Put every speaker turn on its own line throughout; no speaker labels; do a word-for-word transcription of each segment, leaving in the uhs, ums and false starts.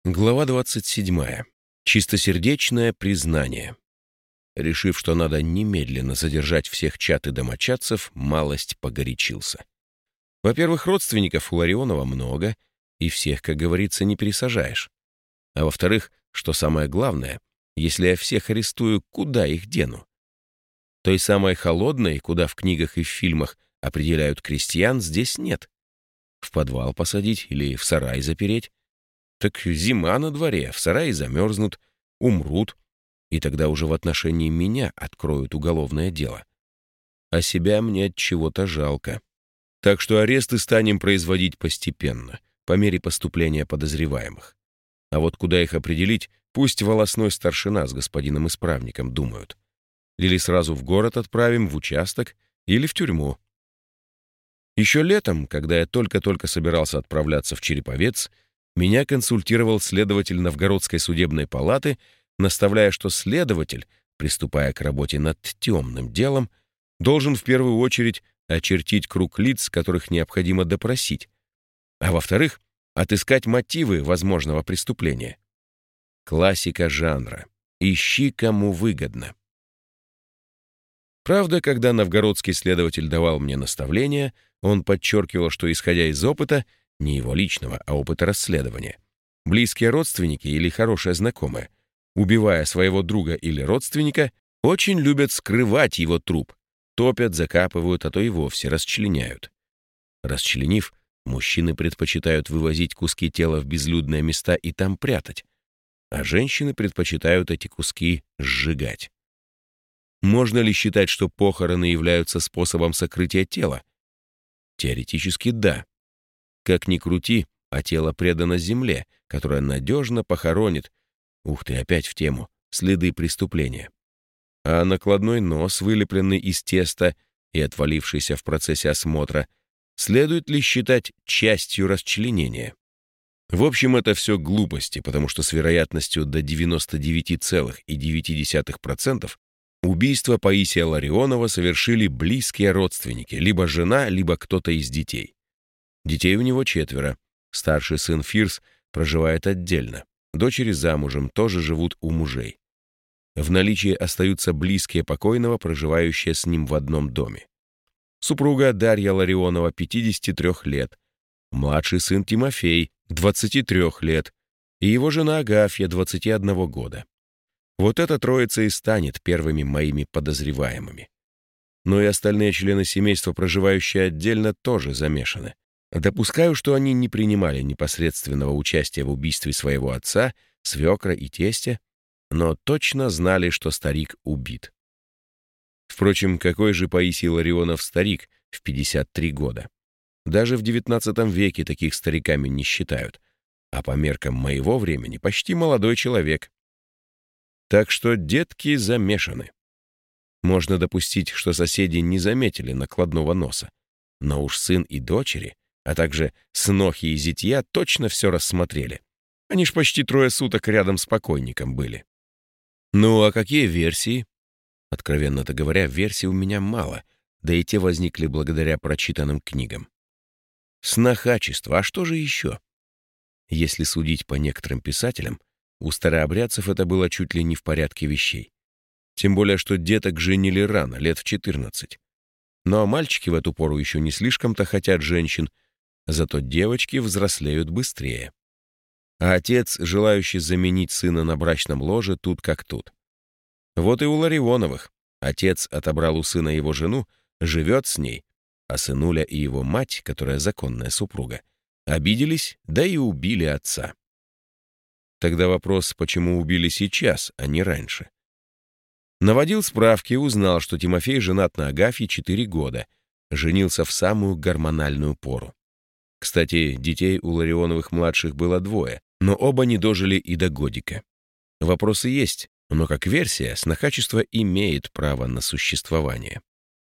Глава двадцать седьмая. Чистосердечное признание. Решив, что надо немедленно задержать всех чад и домочадцев, малость погорячился. Во-первых, родственников у Ларионова много, и всех, как говорится, не пересажаешь. А во-вторых, что самое главное, если я всех арестую, куда их дену? Той самой холодной, куда в книгах и в фильмах определяют крестьян, здесь нет. В подвал посадить или в сарай запереть? Так зима на дворе, в сарае замерзнут, умрут, и тогда уже в отношении меня откроют уголовное дело. А себя мне от чего-то жалко. Так что аресты станем производить постепенно, по мере поступления подозреваемых. А вот куда их определить, пусть волостной старшина с господином исправником думают. Или сразу в город отправим, в участок, или в тюрьму. Еще летом, когда я только-только собирался отправляться в Череповец, меня консультировал следователь Новгородской судебной палаты, наставляя, что следователь, приступая к работе над темным делом, должен в первую очередь очертить круг лиц, которых необходимо допросить, а во-вторых, отыскать мотивы возможного преступления. Классика жанра. Ищи, кому выгодно. Правда, когда новгородский следователь давал мне наставления, он подчеркивал, что, исходя из опыта, не его личного, а опыта расследования, близкие родственники или хорошие знакомые, убивая своего друга или родственника, очень любят скрывать его труп, топят, закапывают, а то и вовсе расчленяют. Расчленив, мужчины предпочитают вывозить куски тела в безлюдные места и там прятать, а женщины предпочитают эти куски сжигать. Можно ли считать, что похороны являются способом сокрытия тела? Теоретически да. Как ни крути, а тело предано земле, которая надежно похоронит, ух ты, опять в тему, следы преступления. А накладной нос, вылепленный из теста и отвалившийся в процессе осмотра, следует ли считать частью расчленения? В общем, это все глупости, потому что с вероятностью до девяноста девяти целых девяти десятых процента убийство Паисия Ларионова совершили близкие родственники, либо жена, либо кто-то из детей. Детей у него четверо. Старший сын Фирс проживает отдельно. Дочери замужем, тоже живут у мужей. В наличии остаются близкие покойного, проживающие с ним в одном доме. Супруга Дарья Ларионова, пятидесяти трёх лет. Младший сын Тимофей, двадцати трёх лет. И его жена Агафья, двадцати одного года. Вот эта троица и станет первыми моими подозреваемыми. Но и остальные члены семейства, проживающие отдельно, тоже замешаны. Допускаю, что они не принимали непосредственного участия в убийстве своего отца, свекра и тестя, но точно знали, что старик убит. Впрочем, какой же Паисий Ларионов старик в пятьдесят три года? Даже в девятнадцатом веке таких стариками не считают, а по меркам моего времени почти молодой человек. Так что детки замешаны. Можно допустить, что соседи не заметили накладного носа, но уж сын и дочери, а также снохи и зятья точно все рассмотрели. Они ж почти трое суток рядом с покойником были. Ну, а какие версии? Откровенно-то говоря, версий у меня мало, да и те возникли благодаря прочитанным книгам. Снохачество, а что же еще? Если судить по некоторым писателям, у старообрядцев это было чуть ли не в порядке вещей. Тем более, что деток женили рано, лет в четырнадцать. Ну а мальчики в эту пору еще не слишком-то хотят женщин, зато девочки взрослеют быстрее. А отец, желающий заменить сына на брачном ложе, тут как тут. Вот и у Ларионовых. Отец отобрал у сына его жену, живет с ней, а сынуля и его мать, которая законная супруга, обиделись, да и убили отца. Тогда вопрос, почему убили сейчас, а не раньше? Наводил справки и узнал, что Тимофей женат на Агафье четыре года, женился в самую гормональную пору. Кстати, детей у Ларионовых младших было двое, но оба не дожили и до годика. Вопросы есть, но как версия, снохачество имеет право на существование.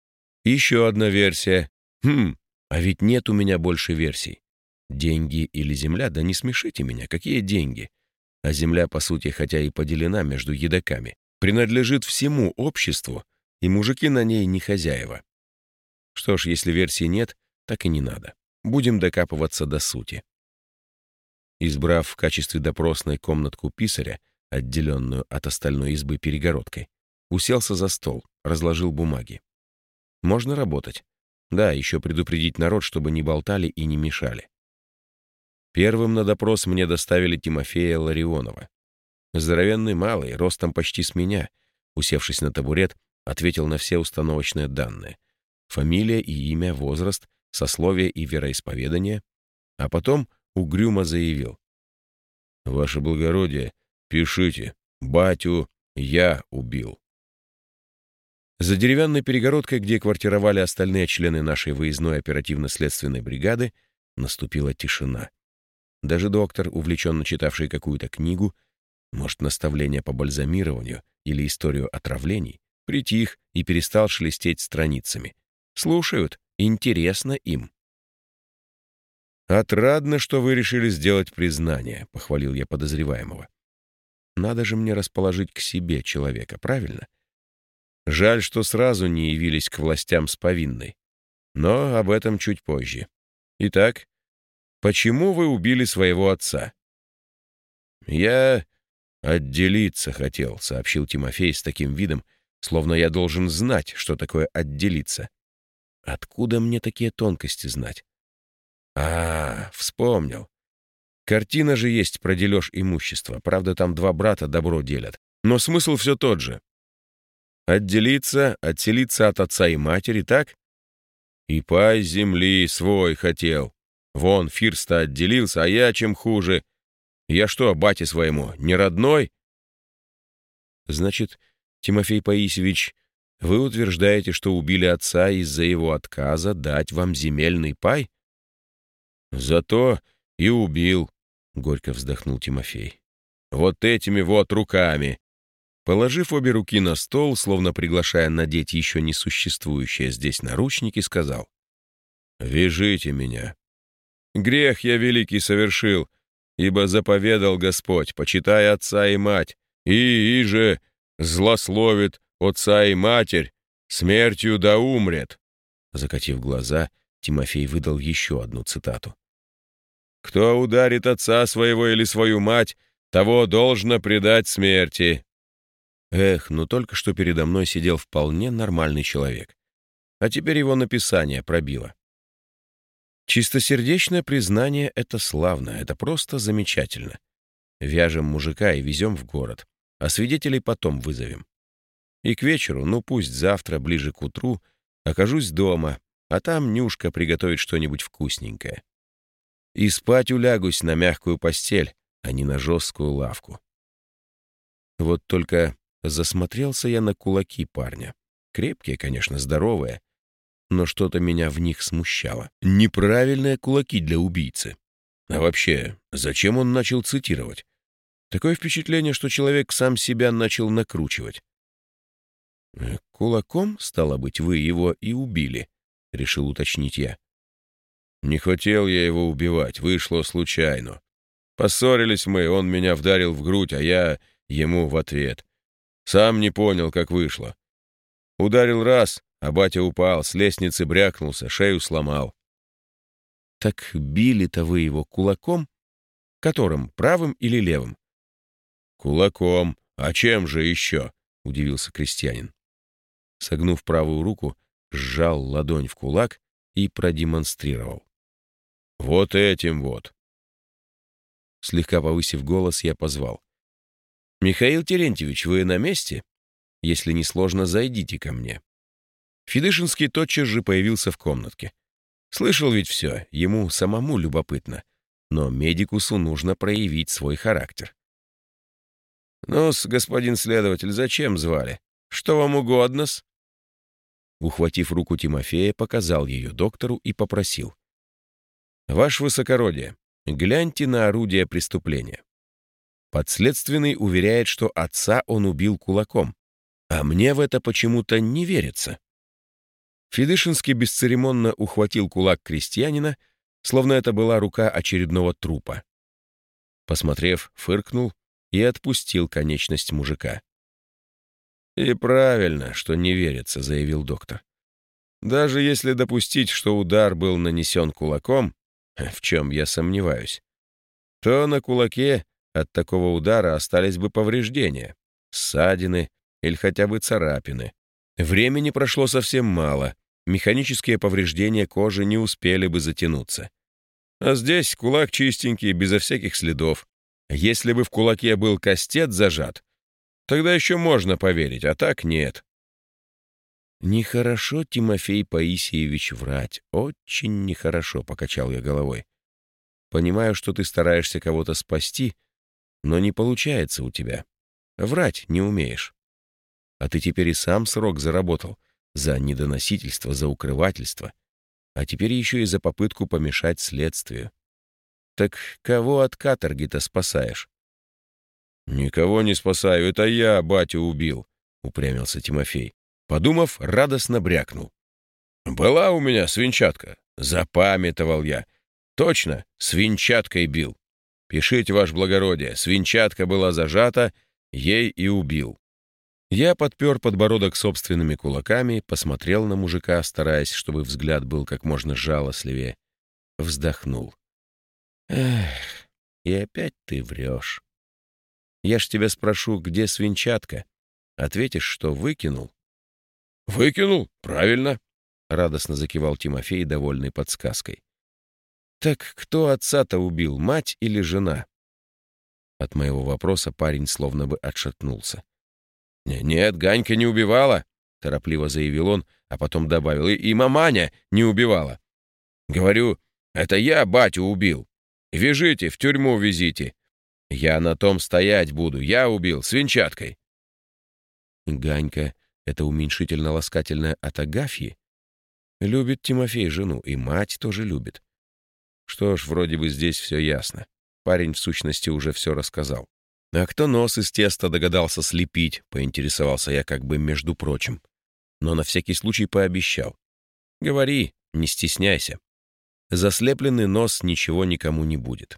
Еще одна версия. Хм, а ведь нет у меня больше версий. Деньги или земля? Да не смешите меня, какие деньги? А земля, по сути, хотя и поделена между едоками, принадлежит всему обществу, и мужики на ней не хозяева. Что ж, если версий нет, так и не надо. Будем докапываться до сути. Избрав в качестве допросной комнатку писаря, отделенную от остальной избы перегородкой, уселся за стол, разложил бумаги. Можно работать. Да, еще предупредить народ, чтобы не болтали и не мешали. Первым на допрос мне доставили Тимофея Ларионова. Здоровенный малый, ростом почти с меня, усевшись на табурет, ответил на все установочные данные. Фамилия и имя, возраст, сословие и вероисповедание, а потом угрюмо заявил: «Ваше благородие, пишите, батю я убил». За деревянной перегородкой, где квартировали остальные члены нашей выездной оперативно-следственной бригады, наступила тишина. Даже доктор, увлеченно читавший какую-то книгу, может, наставление по бальзамированию или историю отравлений, притих и перестал шелестеть страницами. Слушают, интересно им. «Отрадно, что вы решили сделать признание», — похвалил я подозреваемого. «Надо же мне расположить к себе человека, правильно? Жаль, что сразу не явились к властям с повинной. Но об этом чуть позже. Итак, почему вы убили своего отца?» «Я отделиться хотел», — сообщил Тимофей с таким видом, словно я должен знать, что такое отделиться. Откуда мне такие тонкости знать? А, вспомнил. Картина же есть про дележ имущества. Правда, там два брата добро делят. Но смысл все тот же. Отделиться, отселиться от отца и матери, так? И пай земли свой хотел. Вон, Фирста отделился, а я чем хуже. Я что, бате своему, не родной? Значит, Тимофей Паисьевич, вы утверждаете, что убили отца из-за его отказа дать вам земельный пай? Зато и убил, — горько вздохнул Тимофей. Вот этими вот руками. Положив обе руки на стол, словно приглашая надеть еще не существующие здесь наручники, сказал: «Вяжите меня. Грех я великий совершил, ибо заповедал Господь, почитай отца и мать, и, и же злословит отца и матерь, смертью да умрет». Закатив глаза, Тимофей выдал еще одну цитату. «Кто ударит отца своего или свою мать, того должно предать смерти». Эх, ну только что передо мной сидел вполне нормальный человек. А теперь его написание пробило. Чистосердечное признание — это славно, это просто замечательно. Вяжем мужика и везем в город, а свидетелей потом вызовем. И к вечеру, ну пусть завтра, ближе к утру, окажусь дома, а там Нюшка приготовит что-нибудь вкусненькое. И спать улягусь на мягкую постель, а не на жесткую лавку. Вот только засмотрелся я на кулаки парня. Крепкие, конечно, здоровые, но что-то меня в них смущало. Неправильные кулаки для убийцы. А вообще, зачем он начал цитировать? Такое впечатление, что человек сам себя начал накручивать. «Кулаком, стало быть, вы его и убили», — решил уточнить я. «Не хотел я его убивать, вышло случайно. Поссорились мы, он меня вдарил в грудь, а я ему в ответ. Сам не понял, как вышло. Ударил раз, а батя упал, с лестницы брякнулся, шею сломал». «Так били-то вы его кулаком? Которым, правым или левым?» «Кулаком. А чем же еще?» — удивился крестьянин. Согнув правую руку, сжал ладонь в кулак и продемонстрировал. «Вот этим вот». Слегка повысив голос, я позвал: «Михаил Терентьевич, вы на месте? Если не сложно, зайдите ко мне». Федышинский тотчас же появился в комнатке. Слышал ведь все, ему самому любопытно, но медикусу нужно проявить свой характер. «Ну-с, господин следователь, зачем звали? Что вам угодно-с?» Ухватив руку Тимофея, показал ее доктору и попросил: «Ваше высокородие, гляньте на орудие преступления. Подследственный уверяет, что отца он убил кулаком, а мне в это почему-то не верится». Федышинский бесцеремонно ухватил кулак крестьянина, словно это была рука очередного трупа. Посмотрев, фыркнул и отпустил конечность мужика. «И правильно, что не верится», — заявил доктор. «Даже если допустить, что удар был нанесен кулаком, в чем я сомневаюсь, то на кулаке от такого удара остались бы повреждения, ссадины или хотя бы царапины. Времени прошло совсем мало, механические повреждения кожи не успели бы затянуться. А здесь кулак чистенький, безо всяких следов. Если бы в кулаке был кастет зажат, тогда еще можно поверить, а так нет. «Нехорошо, Тимофей Паисиевич, врать. Очень нехорошо», — покачал я головой. «Понимаю, что ты стараешься кого-то спасти, но не получается у тебя. Врать не умеешь. А ты теперь и сам срок заработал за недоносительство, за укрывательство, а теперь еще и за попытку помешать следствию. Так кого от каторги-то спасаешь?» «Никого не спасаю, это я батю убил», — упрямился Тимофей. Подумав, радостно брякнул. «Была у меня свинчатка. Запамятовал я. Точно, свинчаткой бил. Пишите, ваше благородие, свинчатка была зажата, ей и убил». Я подпер подбородок собственными кулаками, посмотрел на мужика, стараясь, чтобы взгляд был как можно жалостливее. Вздохнул. «Эх, и опять ты врешь. Я ж тебя спрошу, где свинчатка? Ответишь, что выкинул?» «Выкинул? Правильно!» — радостно закивал Тимофей, довольный подсказкой. «Так кто отца-то убил, мать или жена?» От моего вопроса парень словно бы отшатнулся. «Нет, Ганька не убивала», — торопливо заявил он, а потом добавил, «и, и маманя не убивала. Говорю, это я батю убил. Вяжите, в тюрьму везите. Я на том стоять буду, я убил, свинчаткой». Ганька — это уменьшительно-ласкательное от Агафьи. Любит Тимофей жену, и мать тоже любит. Что ж, вроде бы здесь все ясно. Парень, в сущности, уже все рассказал. «А кто нос из теста догадался слепить?» — поинтересовался я как бы между прочим. Но на всякий случай пообещал. «Говори, не стесняйся. Заслепленный нос ничего никому не будет».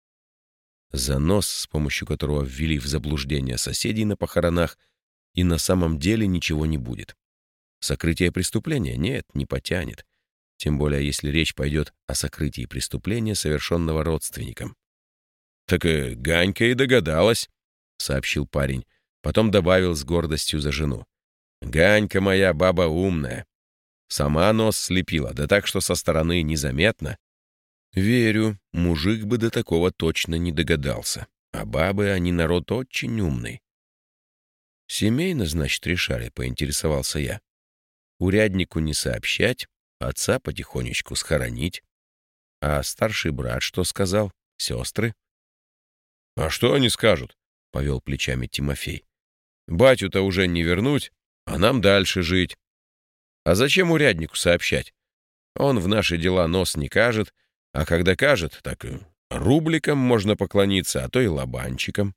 За нос, с помощью которого ввели в заблуждение соседей на похоронах, и на самом деле ничего не будет. Сокрытие преступления? Нет, не потянет. Тем более, если речь пойдет о сокрытии преступления, совершенного родственником. «Так и Ганька и догадалась», — сообщил парень. Потом добавил с гордостью за жену. «Ганька моя баба умная. Сама нос слепила, да так, что со стороны незаметно». Верю, мужик бы до такого точно не догадался. А бабы, они народ очень умный. «Семейно, значит, решали», — поинтересовался я. «Уряднику не сообщать, отца потихонечку схоронить. А старший брат что сказал? Сестры?» «А что они скажут?» — повел плечами Тимофей. «Батю-то уже не вернуть, а нам дальше жить. А зачем уряднику сообщать? Он в наши дела нос не кажет, а когда кажет, так и рубликом можно поклониться, а то и лобанчиком».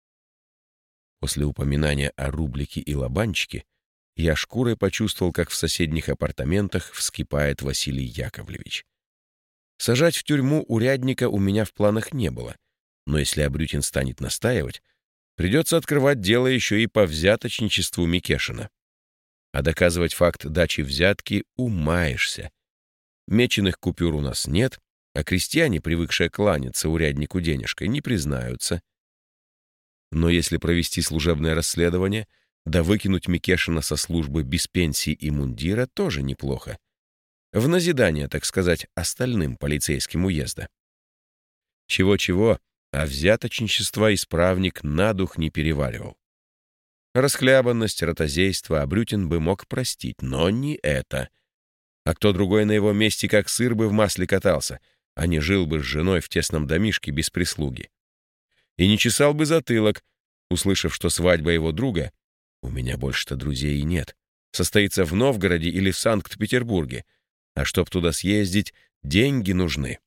После упоминания о рублике и лобанчике я шкурой почувствовал, как в соседних апартаментах вскипает Василий Яковлевич. Сажать в тюрьму урядника у меня в планах не было, но если Абрютин станет настаивать, придется открывать дело еще и по взяточничеству Микешина. А доказывать факт дачи взятки умаешься. Меченых купюр у нас нет, а крестьяне, привыкшие кланяться уряднику денежкой, не признаются. Но если провести служебное расследование, да выкинуть Микешина со службы без пенсии и мундира, тоже неплохо. В назидание, так сказать, остальным полицейским уезда. Чего-чего, а взяточничество исправник на дух не переваривал. Расхлябанность, ротозейство Абрютин бы мог простить, но не это. А кто другой на его месте как сыр бы в масле катался, а не жил бы с женой в тесном домишке без прислуги. И не чесал бы затылок, услышав, что свадьба его друга, у меня больше-то друзей и нет, состоится в Новгороде или в Санкт-Петербурге, а чтоб туда съездить, деньги нужны.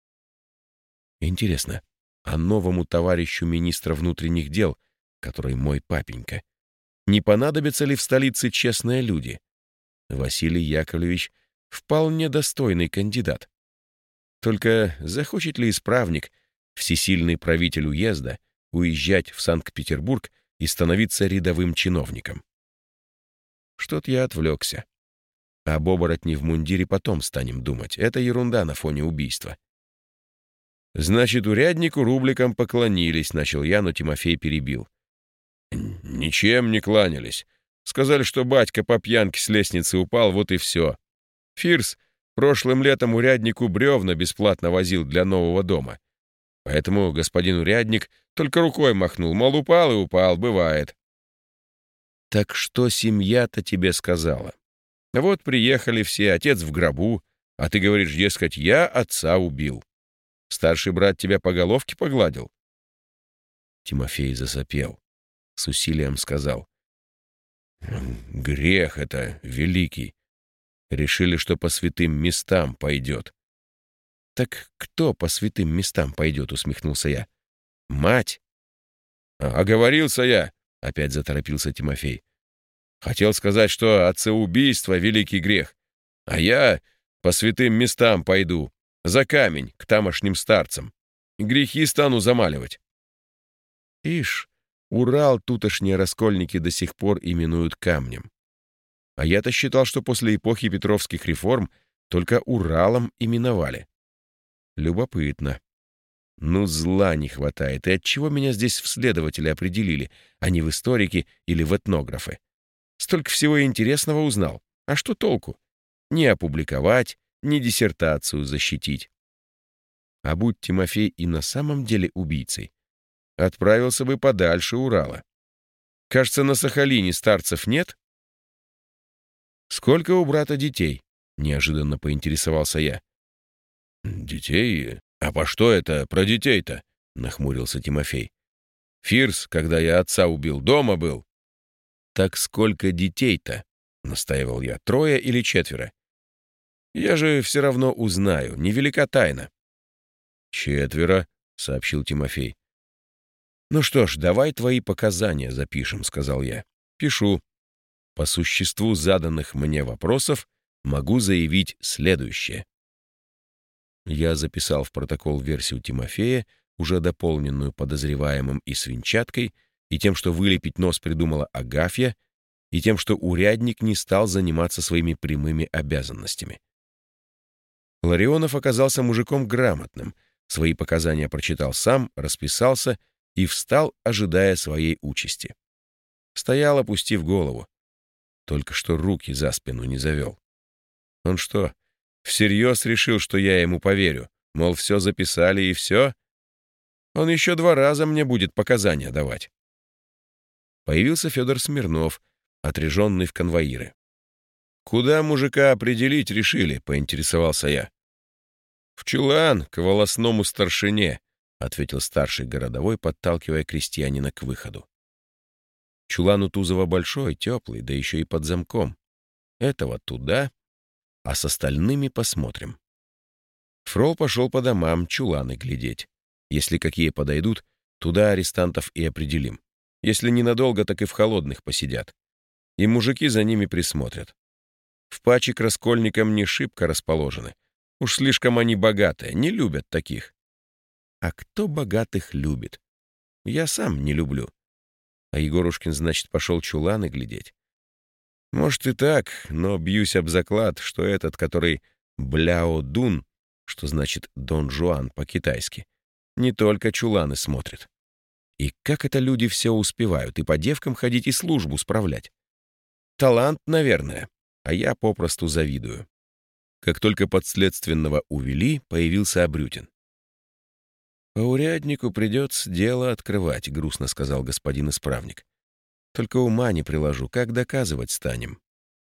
Интересно, а новому товарищу министра внутренних дел, который мой папенька, не понадобятся ли в столице честные люди? Василий Яковлевич вполне достойный кандидат. Только захочет ли исправник, всесильный правитель уезда, уезжать в Санкт-Петербург и становиться рядовым чиновником? Что-то я отвлекся. Об оборотне в мундире потом станем думать. Это ерунда на фоне убийства. Значит, уряднику рубликам поклонились, начал я, но Тимофей перебил. Ничем не кланялись. Сказали, что батька по пьянке с лестницы упал, вот и все. Фирс прошлым летом уряднику бревна бесплатно возил для нового дома. Поэтому господин урядник только рукой махнул, мол, упал и упал, бывает. Так что семья-то тебе сказала? Вот приехали все, отец в гробу, а ты говоришь, дескать, я отца убил. Старший брат тебя по головке погладил? Тимофей засопел. С усилием сказал. Грех это великий. Решили, что по святым местам пойдет. Так кто по святым местам пойдет, усмехнулся я. Мать. А, оговорился я, опять заторопился Тимофей. Хотел сказать, что отцеубийство — великий грех, а я по святым местам пойду, за камень, к тамошним старцам. Грехи стану замаливать. Ишь, Урал тутошние раскольники до сих пор именуют камнем. А я-то считал, что после эпохи Петровских реформ только Уралом именовали. Любопытно. Ну, зла не хватает. И отчего меня здесь в следователи определили, а не в историки или в этнографы? Столько всего интересного узнал. А что толку? Не опубликовать, не диссертацию защитить. А будь Тимофей и на самом деле убийцей, отправился бы подальше Урала. Кажется, на Сахалине старцев нет? Сколько у брата детей? Неожиданно поинтересовался я. Детей? А по что это про детей-то? Нахмурился Тимофей. Фирс, когда я отца убил, дома был. Так сколько детей-то? Настаивал я. Трое или четверо? Я же все равно узнаю, невелика тайна. Четверо, сообщил Тимофей. «Ну что ж, давай твои показания запишем», — сказал я. «Пишу. По существу заданных мне вопросов могу заявить следующее». Я записал в протокол версию Тимофея, уже дополненную подозреваемым и свинчаткой, и тем, что вылепить нос придумала Агафья, и тем, что урядник не стал заниматься своими прямыми обязанностями. Ларионов оказался мужиком грамотным, свои показания прочитал сам, расписался и встал, ожидая своей участи. Стоял, опустив голову. Только что руки за спину не завел. Он что, всерьез решил, что я ему поверю? Мол, все записали и все? Он еще два раза мне будет показания давать. Появился Федор Смирнов, отряженный в конвоиры. «Куда мужика определить решили?» — поинтересовался я. «В чулан, к волосному старшине», — ответил старший городовой, подталкивая крестьянина к выходу. Чулан у Тузова большой, теплый, да еще и под замком. Этого туда, а с остальными посмотрим. Фрол пошел по домам чуланы глядеть. Если какие подойдут, туда арестантов и определим. Если ненадолго, так и в холодных посидят. И мужики за ними присмотрят. В паче к раскольникам не шибко расположены. Уж слишком они богатые, не любят таких. А кто богатых любит? Я сам не люблю. А Егорушкин, значит, пошел чуланы глядеть. Может и так, но бьюсь об заклад, что этот, который Бляо-Дун, что значит Дон Жуан по-китайски, не только чуланы смотрит. И как это люди все успевают и по девкам ходить, и службу справлять? Талант, наверное, а я попросту завидую. Как только подследственного увели, появился Абрютин. «По уряднику придется дело открывать», — грустно сказал господин исправник. «Только ума не приложу, как доказывать станем?»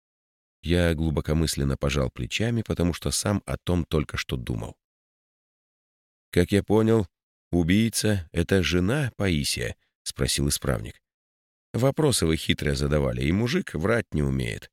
Я глубокомысленно пожал плечами, потому что сам о том только что думал. «Как я понял, убийца — это жена Паисия?» — спросил исправник. «Вопросы вы хитро задавали, и мужик врать не умеет».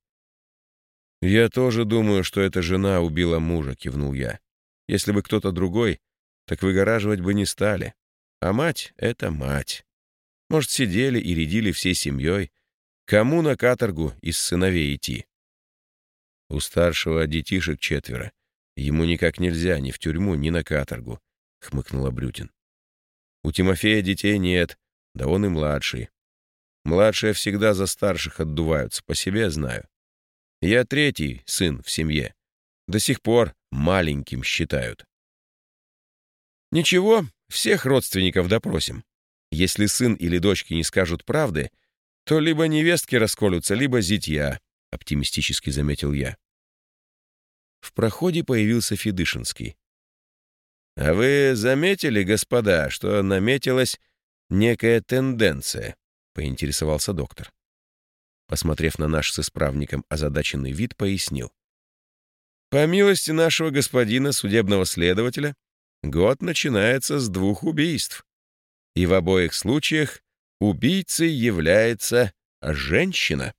«Я тоже думаю, что эта жена убила мужа», — кивнул я. «Если бы кто-то другой, так выгораживать бы не стали. А мать — это мать. Может, сидели и рядили всей семьей. Кому на каторгу из сыновей идти?» «У старшего детишек четверо. Ему никак нельзя ни в тюрьму, ни на каторгу», — хмыкнул Абрютин. «У Тимофея детей нет, да он и младший. Младшие всегда за старших отдуваются, по себе знаю. Я третий сын в семье. До сих пор маленьким считают». Ничего, всех родственников допросим. Если сын или дочки не скажут правды, то либо невестки расколются, либо зятья, — оптимистически заметил я. В проходе появился Федышинский. «А вы заметили, господа, что наметилась некая тенденция?» — поинтересовался доктор. Посмотрев на наш с исправником озадаченный вид, пояснил. «По милости нашего господина судебного следователя, год начинается с двух убийств. И в обоих случаях убийцей является женщина».